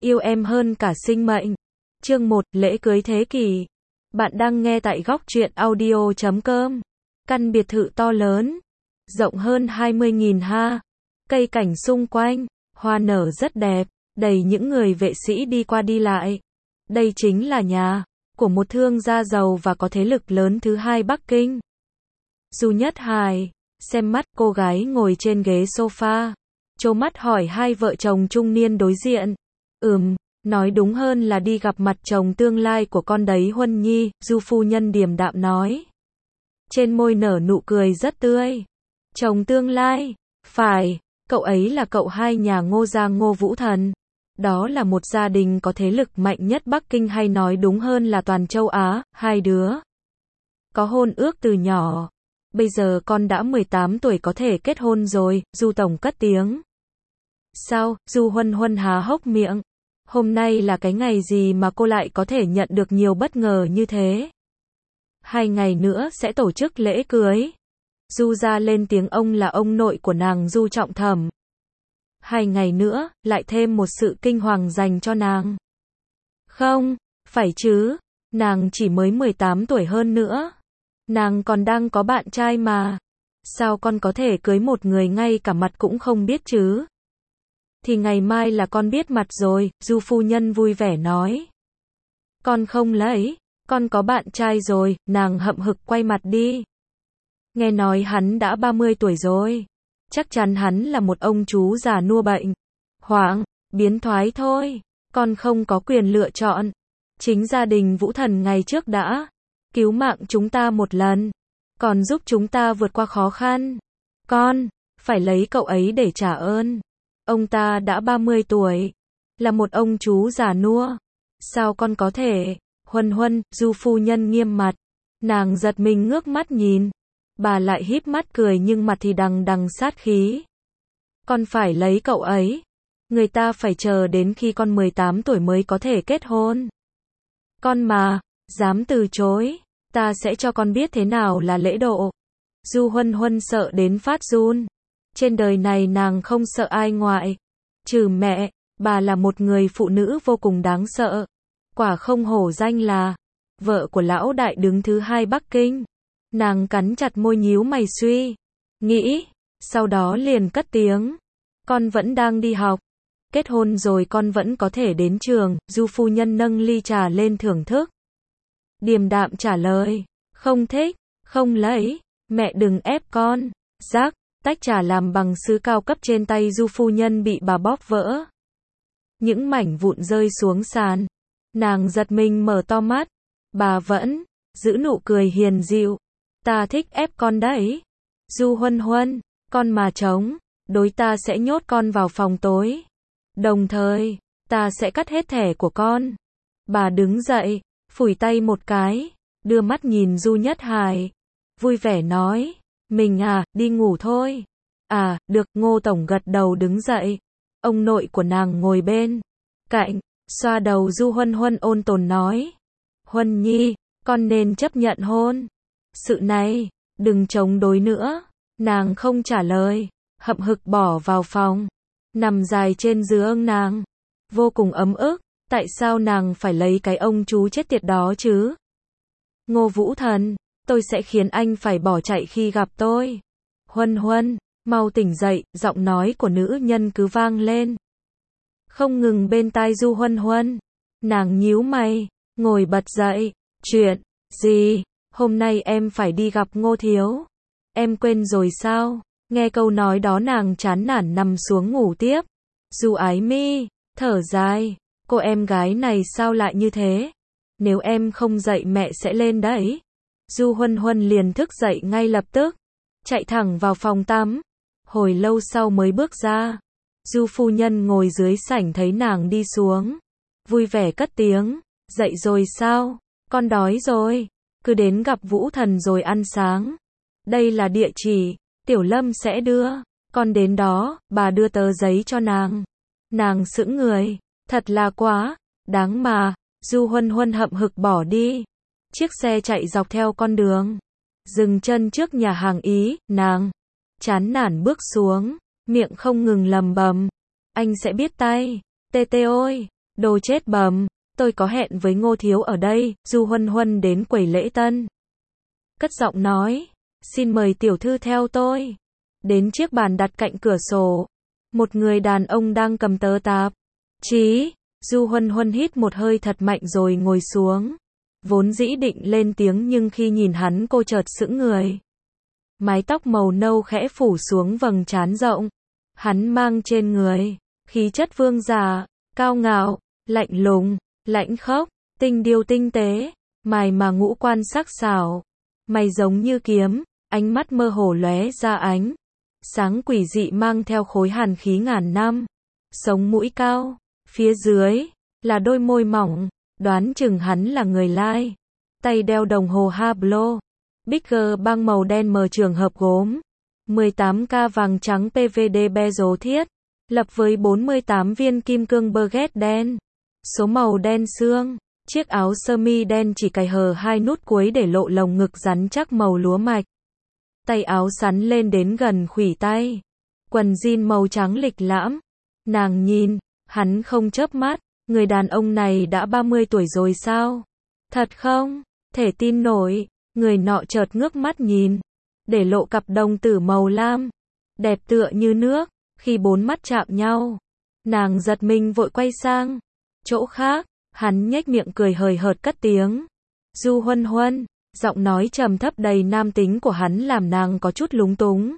Yêu em hơn cả sinh mệnh. Chương 1, lễ cưới thế kỷ. Bạn đang nghe tại góc truyện audio.com. Căn biệt thự to lớn, rộng hơn 20.000 ha. Cây cảnh xung quanh, hoa nở rất đẹp, đầy những người vệ sĩ đi qua đi lại. Đây chính là nhà của một thương gia giàu và có thế lực lớn thứ hai Bắc Kinh. Du Nhất Hải xem mắt, cô gái ngồi trên ghế sofa, trố mắt hỏi hai vợ chồng trung niên đối diện. Nói đúng hơn là đi gặp mặt chồng tương lai của con đấy Huân Nhi, Du phu nhân điềm đạm nói. Trên môi nở nụ cười rất tươi. Chồng tương lai? Phải, cậu ấy là cậu hai nhà Ngô gia Ngô Vũ Thần. Đó là một gia đình có thế lực mạnh nhất Bắc Kinh, hay nói đúng hơn là toàn châu Á. Hai đứa có hôn ước từ nhỏ. Bây giờ con đã 18 tuổi có thể kết hôn rồi, Du tổng cất tiếng. Sao? Du Huân Huân há hốc miệng. Hôm nay là cái ngày gì mà cô lại có thể nhận được nhiều bất ngờ như thế? 2 ngày nữa sẽ tổ chức lễ cưới. Du gia lên tiếng, ông là ông nội của nàng Du Trọng Thẩm. 2 ngày nữa, lại thêm một sự kinh hoàng dành cho nàng. Không, phải chứ, nàng chỉ mới 18 tuổi hơn nữa. Nàng còn đang có bạn trai mà. Sao con có thể cưới một người ngay cả mặt cũng không biết chứ? Thì ngày mai là con biết mặt rồi, Du phu nhân vui vẻ nói. Con không lấy, con có bạn trai rồi, nàng hậm hực quay mặt đi. Nghe nói hắn đã 30 tuổi rồi. Chắc chắn hắn là một ông chú già nua bệnh hoang, biến thoái thôi. Con không có quyền lựa chọn. Chính gia đình Vũ Thần ngày trước đã cứu mạng chúng ta một lần, còn giúp chúng ta vượt qua khó khăn. Con phải lấy cậu ấy để trả ơn. Ông ta đã 30 tuổi, là một ông chú già nua. Sao con có thể? Huân Huân, Du phu nhân nghiêm mặt. Nàng giật mình ngước mắt nhìn. Bà lại híp mắt cười nhưng mặt thì đằng đằng sát khí. Con phải lấy cậu ấy. Người ta phải chờ đến khi con 18 tuổi mới có thể kết hôn. Con mà dám từ chối, ta sẽ cho con biết thế nào là lễ độ. Du Huân Huân sợ đến phát run. Trên đời này nàng không sợ ai ngoại trừ mẹ. Bà là một người phụ nữ vô cùng đáng sợ. Quả không hổ danh là vợ của lão đại đứng thứ hai Bắc Kinh. Nàng cắn chặt môi, nhíu mày suy nghĩ, sau đó liền cất tiếng. Con vẫn đang đi học. Kết hôn rồi con vẫn có thể đến trường. Du phu nhân nâng ly trà lên thưởng thức. Điềm đạm trả lời. Không thích, không lấy. Mẹ đừng ép con. Rắc, tách trà làm bằng sứ cao cấp trên tay Du phu nhân bị bà bóp vỡ. Những mảnh vụn rơi xuống sàn. Nàng giật mình mở to mắt. Bà vẫn giữ nụ cười hiền dịu. Ta thích ép con đấy. Du Huân Huân, con mà chống đối ta sẽ nhốt con vào phòng tối. Đồng thời, ta sẽ cắt hết thẻ của con. Bà đứng dậy, phủi tay một cái, đưa mắt nhìn Du Nhất Hải, vui vẻ nói, mình đi ngủ thôi. Được, Ngô tổng gật đầu đứng dậy. Ông nội của nàng ngồi bên cạnh, xoa đầu Du Huân Huân ôn tồn nói. Huân Nhi, con nên chấp nhận hôn sự này, đừng chống đối nữa. Nàng không trả lời, hậm hực bỏ vào phòng, nằm dài trên giường nàng, vô cùng ấm ức. Tại sao nàng phải lấy cái ông chú chết tiệt đó chứ? Ngô Vũ Thần, tôi sẽ khiến anh phải bỏ chạy khi gặp tôi. Huân Huân, mau tỉnh dậy, giọng nói của nữ nhân cứ vang lên không ngừng bên tai Du Huân Huân. Nàng nhíu mày, ngồi bật dậy. Chuyện gì? Hôm nay em phải đi gặp Ngô thiếu. Em quên rồi sao? Nghe câu nói đó nàng chán nản nằm xuống ngủ tiếp. Du Ái Mi thở dài. Cô em gái này sao lại như thế? Nếu em không dậy mẹ sẽ lên đấy. Du Huân Huân liền thức dậy ngay lập tức, chạy thẳng vào phòng tắm. Hồi lâu sau mới bước ra. Du phu nhân ngồi dưới sảnh thấy nàng đi xuống, vui vẻ cất tiếng. Dậy rồi sao? Con đói rồi. Cứ đến gặp Vũ Thần rồi ăn sáng. Đây là địa chỉ, Tiểu Lâm sẽ đưa. Con đến đó, bà đưa tờ giấy cho nàng. Nàng sững người. Thật là quá đáng mà. Du Huân Huân hậm hực bỏ đi. Chiếc xe chạy dọc theo con đường, dừng chân trước nhà hàng Ý. Nàng chán nản bước xuống, miệng không ngừng lầm bầm. Anh sẽ biết tay. Tê tê ôi, Đồ chết bầm, tôi có hẹn với Ngô thiếu ở đây. Du Huân Huân đến quầy lễ tân. Cất giọng nói, xin mời tiểu thư theo tôi. Đến chiếc bàn đặt cạnh cửa sổ. Một người đàn ông đang cầm tờ tạp chí. Du Huân Huân hít một hơi thật mạnh rồi ngồi xuống. Vốn dĩ định lên tiếng nhưng khi nhìn hắn cô chợt sững người. Mái tóc màu nâu khẽ phủ xuống vầng trán rộng. Hắn mang trên người khí chất vương giả, cao ngạo, lạnh lùng, lãnh khốc, tinh điêu tinh tế, mày mà ngũ quan sắc sảo. Mày giống như kiếm, ánh mắt mơ hồ lóe ra ánh sáng quỷ dị mang theo khối hàn khí ngàn năm. Sống mũi cao, phía dưới là đôi môi mỏng, đoán chừng hắn là người Lai. Tay đeo đồng hồ Hublot, Bigger băng màu đen mờ trường hợp gốm, 18K vàng trắng PVD bezel thiết, lập với 48 viên kim cương baguette đen, số màu đen xương. Chiếc áo sơ mi đen chỉ cài hở 2 nút cuối để lộ lồng ngực rắn chắc màu lúa mạch. Tay áo sắn lên đến gần khuỷu tay. Quần jean màu trắng lịch lãm. Nàng nhìn, hắn không chớp mắt, người đàn ông này đã 30 tuổi rồi sao? Thật không? Thể tin nổi, người nọ chợt ngước mắt nhìn, để lộ cặp đồng tử màu lam, đẹp tựa như nước, khi bốn mắt chạm nhau. Nàng giật mình vội quay sang chỗ khác. Hắn nhếch miệng cười hời hợt cất tiếng. Du Huân Huân, giọng nói trầm thấp đầy nam tính của hắn làm nàng có chút lúng túng.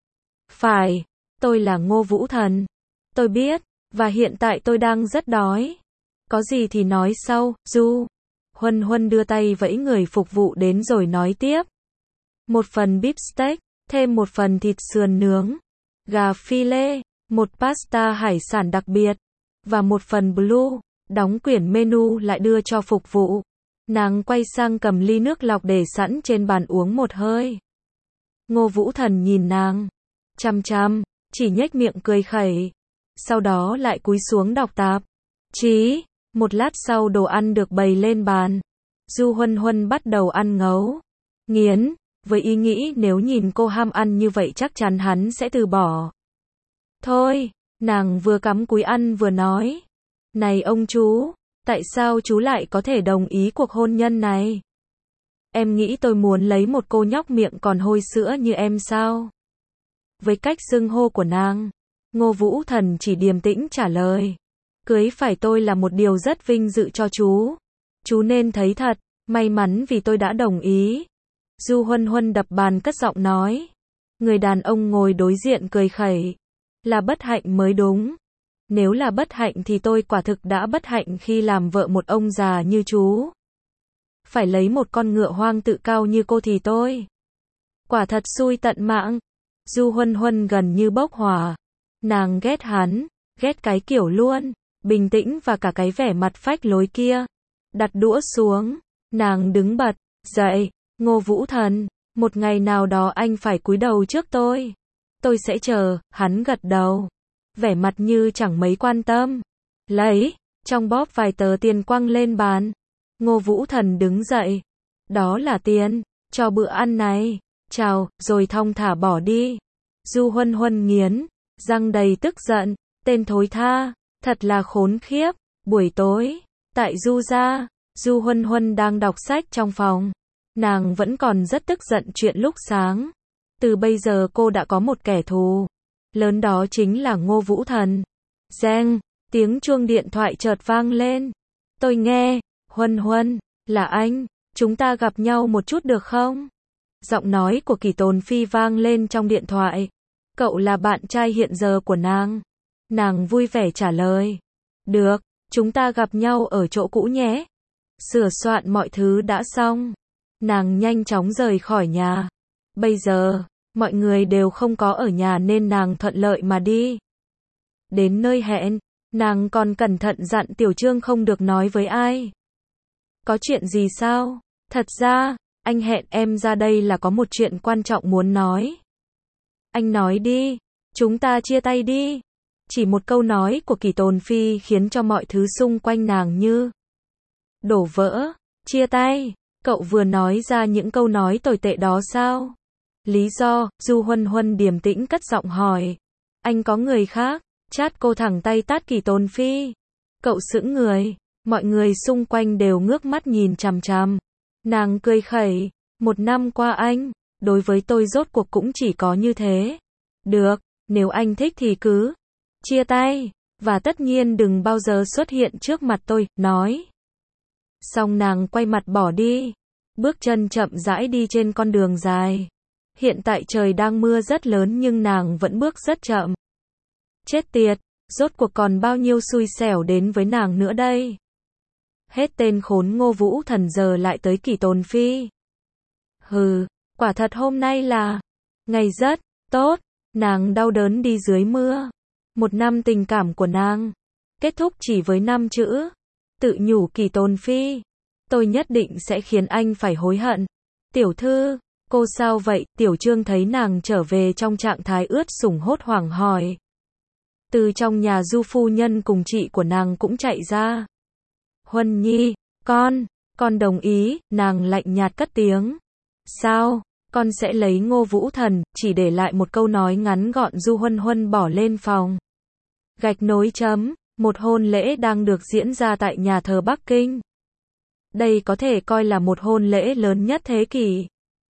Phải, tôi là Ngô Vũ Thần. Tôi biết, và hiện tại tôi đang rất đói. Có gì thì nói sau. Du Huân Huân đưa tay vẫy người phục vụ đến rồi nói tiếp. Một phần beef steak, thêm một phần thịt sườn nướng, gà phi lê, một pasta hải sản đặc biệt, và một phần blue. Đóng quyển menu lại đưa cho phục vụ. Nàng quay sang cầm ly nước lọc để sẵn trên bàn uống một hơi. Ngô Vũ Thần nhìn nàng chằm chằm, chỉ nhếch miệng cười khẩy. Sau đó lại cúi xuống đọc tạp chí. Một lát sau đồ ăn được bày lên bàn. Du Huân Huân bắt đầu ăn ngấu nghiến, với ý nghĩ nếu nhìn cô ham ăn như vậy chắc chắn hắn sẽ từ bỏ. Thôi, nàng vừa cắm cúi ăn vừa nói. Này ông chú, tại sao chú lại có thể đồng ý cuộc hôn nhân này? Em nghĩ tôi muốn lấy một cô nhóc miệng còn hôi sữa như em sao? Với cách xưng hô của nàng, Ngô Vũ Thần chỉ điềm tĩnh trả lời. Cưới phải tôi là một điều rất vinh dự cho chú. Chú nên thấy thật, may mắn vì tôi đã đồng ý. Du Huân Huân đập bàn cất giọng nói. Người đàn ông ngồi đối diện cười khẩy. Là bất hạnh mới đúng. Nếu là bất hạnh thì tôi quả thực đã bất hạnh khi làm vợ một ông già như chú. Phải lấy một con ngựa hoang tự cao như cô thì tôi quả thật xui tận mạng. Du Huân Huân gần như bốc hỏa. Nàng ghét hắn, ghét cái kiểu luôn bình tĩnh và cả cái vẻ mặt phách lối kia. Đặt đũa xuống, nàng đứng bật dậy. Ngô Vũ Thần, một ngày nào đó anh phải cúi đầu trước tôi. Tôi sẽ chờ. Hắn gật đầu, vẻ mặt như chẳng mấy quan tâm. Lấy, trong bóp vài tờ tiền quăng lên bàn. Ngô Vũ Thần đứng dậy. Đó là tiền cho bữa ăn này. Chào, rồi thong thả bỏ đi. Du Huân Huân nghiến răng đầy tức giận. Tên thối tha, thật là khốn khiếp. Buổi tối, tại Du gia, Du Huân Huân đang đọc sách trong phòng. Nàng vẫn còn rất tức giận chuyện lúc sáng. Từ bây giờ cô đã có một kẻ thù lớn, đó chính là Ngô Vũ Thần. Reng, tiếng chuông điện thoại chợt vang lên. Tôi nghe. Huân Huân, là anh, chúng ta gặp nhau một chút được không? Giọng nói của Kỳ Tồn Phi vang lên trong điện thoại. Cậu là bạn trai hiện giờ của nàng. Nàng vui vẻ trả lời. Được, chúng ta gặp nhau ở chỗ cũ nhé. Sửa soạn mọi thứ đã xong. Nàng nhanh chóng rời khỏi nhà. Bây giờ, mọi người đều không có ở nhà nên nàng thuận lợi mà đi. Đến nơi hẹn, nàng còn cẩn thận dặn Tiểu Trương không được nói với ai. Có chuyện gì sao? Thật ra, anh hẹn em ra đây là có một chuyện quan trọng muốn nói. Anh nói đi, chúng ta chia tay đi. Chỉ một câu nói của Kỳ Tồn Phi khiến cho mọi thứ xung quanh nàng như đổ vỡ. Chia tay? Cậu vừa nói ra những câu nói tồi tệ đó sao? Lý do? Du Huân Huân điềm tĩnh cất giọng hỏi. Anh có người khác? Chát cô thẳng tay tát Kỳ Tồn Phi. Cậu sững người, mọi người xung quanh đều ngước mắt nhìn chằm chằm. Nàng cười khẩy, 1 năm qua anh, đối với tôi rốt cuộc cũng chỉ có như thế. Được, nếu anh thích thì cứ chia tay, và tất nhiên đừng bao giờ xuất hiện trước mặt tôi, nói. Xong nàng quay mặt bỏ đi, bước chân chậm rãi đi trên con đường dài. Hiện tại trời đang mưa rất lớn nhưng nàng vẫn bước rất chậm. Chết tiệt, rốt cuộc còn bao nhiêu xui xẻo đến với nàng nữa đây. Hết tên khốn Ngô Vũ Thần giờ lại tới Kỷ Tồn Phi. Hừ, quả thật hôm nay là ngày rất tốt, nàng đau đớn đi dưới mưa. 1 năm tình cảm của nàng kết thúc chỉ với 5 chữ. Tự nhủ Kỷ Tồn Phi, tôi nhất định sẽ khiến anh phải hối hận. Tiểu thư, cô sao vậy? Tiểu Trương thấy nàng trở về trong trạng thái ướt sũng hốt hoảng hỏi. Từ trong nhà Du phu nhân cùng chị của nàng cũng chạy ra. Huân Nhi, con đồng ý, nàng lạnh nhạt cất tiếng. Sao, con sẽ lấy Ngô Vũ Thần, chỉ để lại một câu nói ngắn gọn. Du Huân Huân bỏ lên phòng. Gạch nối chấm, một hôn lễ đang được diễn ra tại nhà thờ Bắc Kinh. Đây có thể coi là một hôn lễ lớn nhất thế kỷ.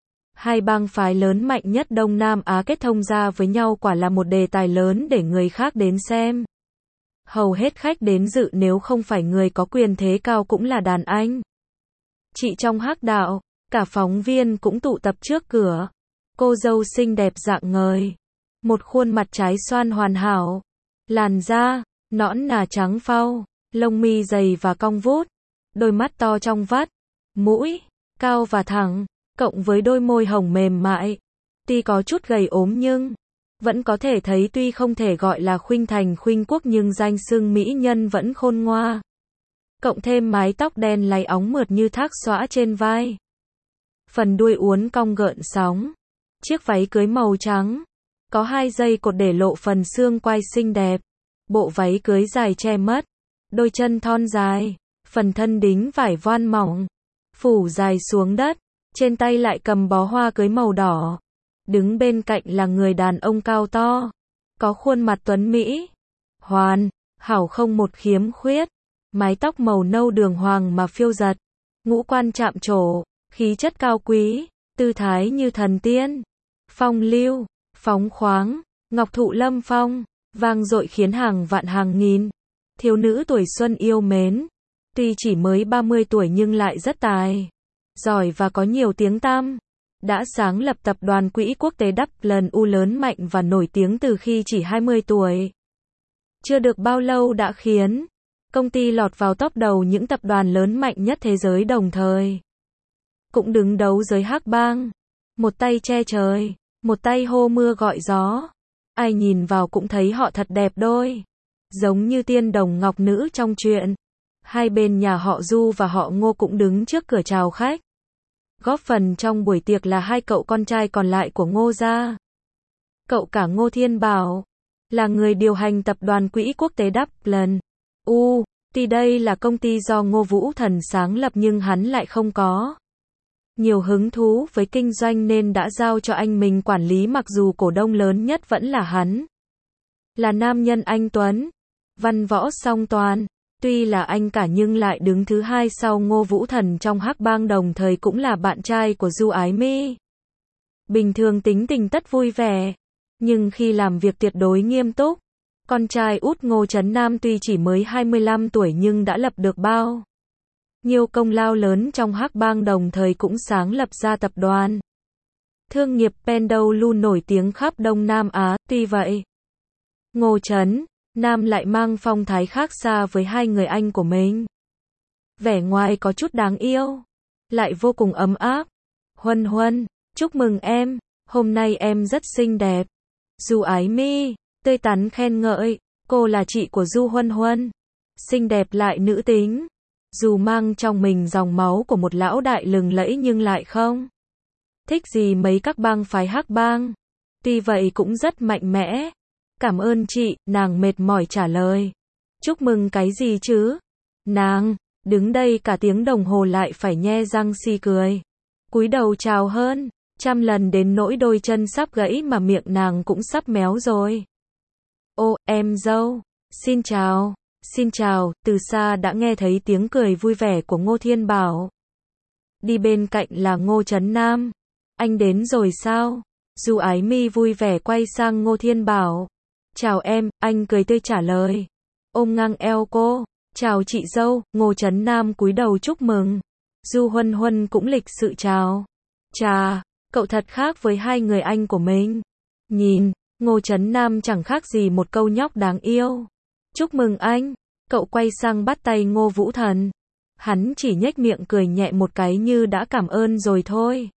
2 bang phái lớn mạnh nhất Đông Nam Á kết thông ra với nhau quả là một đề tài lớn để người khác đến xem. Hầu hết khách đến dự nếu không phải người có quyền thế cao cũng là đàn anh chị trong Hắc Đạo, cả phóng viên cũng tụ tập trước cửa. Cô dâu xinh đẹp rạng ngời, một khuôn mặt trái xoan hoàn hảo, làn da nõn nà trắng phau, lông mi dày và cong vút, đôi mắt to trong vắt, mũi cao và thẳng, cộng với đôi môi hồng mềm mại. Tuy có chút gầy ốm nhưng vẫn có thể thấy, tuy không thể gọi là khuynh thành khuynh quốc nhưng danh xưng mỹ nhân vẫn khôn ngoa. Cộng thêm mái tóc đen láy óng mượt như thác xõa trên vai. Phần đuôi uốn cong gợn sóng. Chiếc váy cưới màu trắng, có 2 dây cột để lộ phần xương quai xinh đẹp. Bộ váy cưới dài che mất đôi chân thon dài, phần thân đính vải voan mỏng, phủ dài xuống đất, trên tay lại cầm bó hoa cưới màu đỏ. Đứng bên cạnh là người đàn ông cao to, có khuôn mặt tuấn mỹ, hoàn hảo không một khiếm khuyết, mái tóc màu nâu đường hoàng mà phiêu giật, ngũ quan chạm trổ, khí chất cao quý, tư thái như thần tiên, phong lưu, phóng khoáng, ngọc thụ lâm phong, vang dội khiến hàng vạn hàng nghìn thiếu nữ tuổi xuân yêu mến. Tuy chỉ mới 30 tuổi nhưng lại rất tài giỏi và có nhiều tiếng tăm. Đã sáng lập tập đoàn quỹ quốc tế W lớn mạnh và nổi tiếng từ khi chỉ 20 tuổi. Chưa được bao lâu đã khiến công ty lọt vào top đầu những tập đoàn lớn mạnh nhất thế giới đồng thời. Cũng đứng đấu giới Hắc Bang. Một tay che trời, một tay hô mưa gọi gió. Ai nhìn vào cũng thấy họ thật đẹp đôi. Giống như tiên đồng ngọc nữ trong truyện. Hai bên nhà họ Du và họ Ngô cũng đứng trước cửa chào khách. Góp phần trong buổi tiệc là 2 cậu con trai còn lại của Ngô gia. Cậu cả Ngô Thiên Bảo là người điều hành tập đoàn quỹ quốc tế W. Tuy đây là công ty do Ngô Vũ Thần sáng lập nhưng hắn lại không có nhiều hứng thú với kinh doanh nên đã giao cho anh mình quản lý, mặc dù cổ đông lớn nhất vẫn là hắn. Là nam nhân anh tuấn, văn võ song toàn. Tuy là anh cả nhưng lại đứng thứ 2 sau Ngô Vũ Thần trong Hắc Bang, đồng thời cũng là bạn trai của Du Ái Mi. Bình thường tính tình tất vui vẻ, nhưng khi làm việc tuyệt đối nghiêm túc. Con trai út Ngô Trấn Nam tuy chỉ mới 25 tuổi nhưng đã lập được bao nhiêu công lao lớn trong Hắc Bang, đồng thời cũng sáng lập ra tập đoàn thương nghiệp Pendou nổi tiếng khắp Đông Nam Á. Tuy vậy, Ngô Trấn Nam lại mang phong thái khác xa với 2 người anh của mình. Vẻ ngoài có chút đáng yêu, lại vô cùng ấm áp. Huân Huân, chúc mừng em, hôm nay em rất xinh đẹp. Du Ái Mi tươi tắn khen ngợi, cô là chị của Du Huân Huân, xinh đẹp lại nữ tính. Dù mang trong mình dòng máu của một lão đại lừng lẫy nhưng lại không thích gì mấy các bang phái Hắc Bang. Tuy vậy cũng rất mạnh mẽ. Cảm ơn chị, nàng mệt mỏi trả lời. Chúc mừng cái gì chứ? Nàng đứng đây cả tiếng đồng hồ lại phải nhe răng si cười. Cúi đầu chào hơn trăm lần đến nỗi đôi chân sắp gãy mà miệng nàng cũng sắp méo rồi. Ô, em dâu, xin chào. Xin chào, từ xa đã nghe thấy tiếng cười vui vẻ của Ngô Thiên Bảo. Đi bên cạnh là Ngô Trấn Nam. Anh đến rồi sao? Du Ái Mi vui vẻ quay sang Ngô Thiên Bảo. Chào em, anh cười tươi trả lời. Ôm ngang eo cô. Chào chị dâu, Ngô Trấn Nam cúi đầu chúc mừng. Du Huân Huân cũng lịch sự chào. Chà, cậu thật khác với hai người anh của mình. Nhìn, Ngô Trấn Nam chẳng khác gì một câu nhóc đáng yêu. Chúc mừng anh. Cậu quay sang bắt tay Ngô Vũ Thần. Hắn chỉ nhếch miệng cười nhẹ một cái như đã cảm ơn rồi thôi.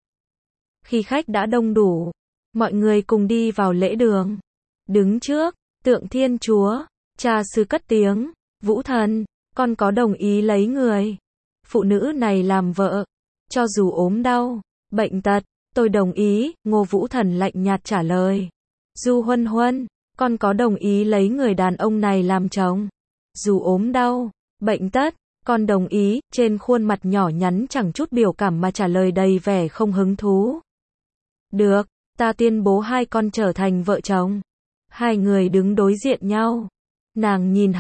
Khi khách đã đông đủ, mọi người cùng đi vào lễ đường. Đứng trước tượng Thiên Chúa, cha xứ cất tiếng, Vũ Thần, con có đồng ý lấy người phụ nữ này làm vợ, cho dù ốm đau, bệnh tật, tôi đồng ý, Ngô Vũ Thần lạnh nhạt trả lời. Du Huân Huân, con có đồng ý lấy người đàn ông này làm chồng, dù ốm đau, bệnh tật, con đồng ý, trên khuôn mặt nhỏ nhắn chẳng chút biểu cảm mà trả lời đầy vẻ không hứng thú. Được, ta tuyên bố hai con trở thành vợ chồng. Hai người đứng đối diện nhau. Nàng nhìn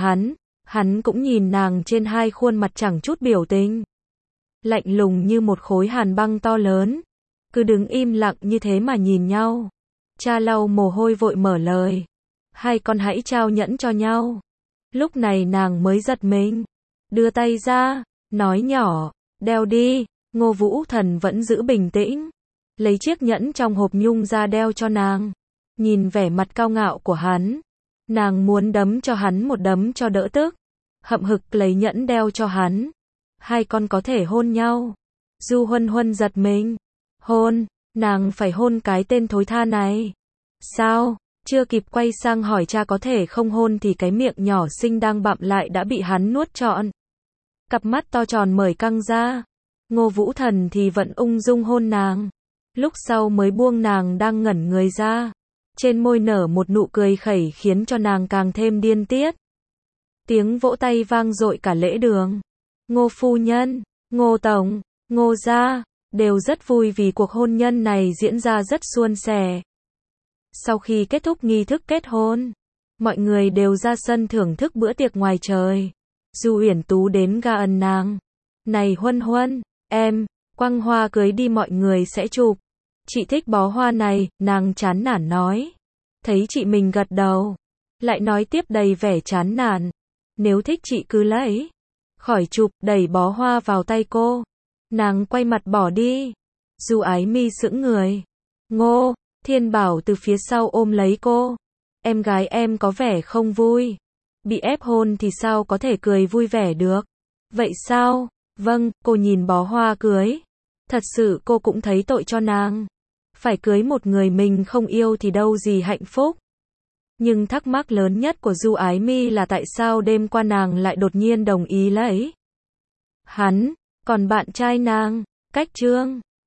hắn cũng nhìn nàng, trên hai khuôn mặt chẳng chút biểu tình. Lạnh lùng như một khối hàn băng to lớn. Cứ đứng im lặng như thế mà nhìn nhau. Cha lau mồ hôi vội mở lời. Hai con hãy trao nhẫn cho nhau. Lúc này nàng mới giật mình. Đưa tay ra, nói nhỏ, đeo đi. Ngô Vũ Thần vẫn giữ bình tĩnh. Lấy chiếc nhẫn trong hộp nhung ra đeo cho nàng. Nhìn vẻ mặt cao ngạo của hắn, nàng muốn đấm cho hắn một đấm cho đỡ tức. Hậm hực lấy nhẫn đeo cho hắn. Hai con có thể hôn nhau. Du Huân Huân giật mình. Hôn, nàng phải hôn cái tên thối tha này. Sao? Chưa kịp quay sang hỏi cha có thể không hôn thì cái miệng nhỏ xinh đang bặm lại đã bị hắn nuốt trọn. Cặp mắt to tròn mở căng ra. Ngô Vũ Thần thì vẫn ung dung hôn nàng. Lúc sau mới buông nàng đang ngẩn người ra. Trên môi nở một nụ cười khẩy khiến cho nàng càng thêm điên tiết. Tiếng vỗ tay vang dội cả lễ đường. Ngô phu nhân, Ngô tổng, Ngô gia đều rất vui vì cuộc hôn nhân này diễn ra rất suôn sẻ. Sau khi kết thúc nghi thức kết hôn, mọi người đều ra sân thưởng thức bữa tiệc ngoài trời. Du Uyển Tú đến ga ân nàng. Này Huân Huân, em, quăng hoa cưới đi mọi người sẽ chụp. Chị thích bó hoa này, nàng chán nản nói. Thấy chị mình gật đầu, lại nói tiếp đầy vẻ chán nản. Nếu thích chị cứ lấy. Khỏi chụp, đẩy bó hoa vào tay cô. Nàng quay mặt bỏ đi. Du Ái Mi sững người. Ngô Thiên Bảo từ phía sau ôm lấy cô. Em gái em có vẻ không vui. Bị ép hôn thì sao có thể cười vui vẻ được. Vậy sao? Vâng, cô nhìn bó hoa cưới. Thật sự cô cũng thấy tội cho nàng. Phải cưới một người mình không yêu thì đâu gì hạnh phúc. Nhưng thắc mắc lớn nhất của Du Ái Mi là tại sao đêm qua nàng lại đột nhiên đồng ý lấy hắn, còn bạn trai nàng, Cách Trương,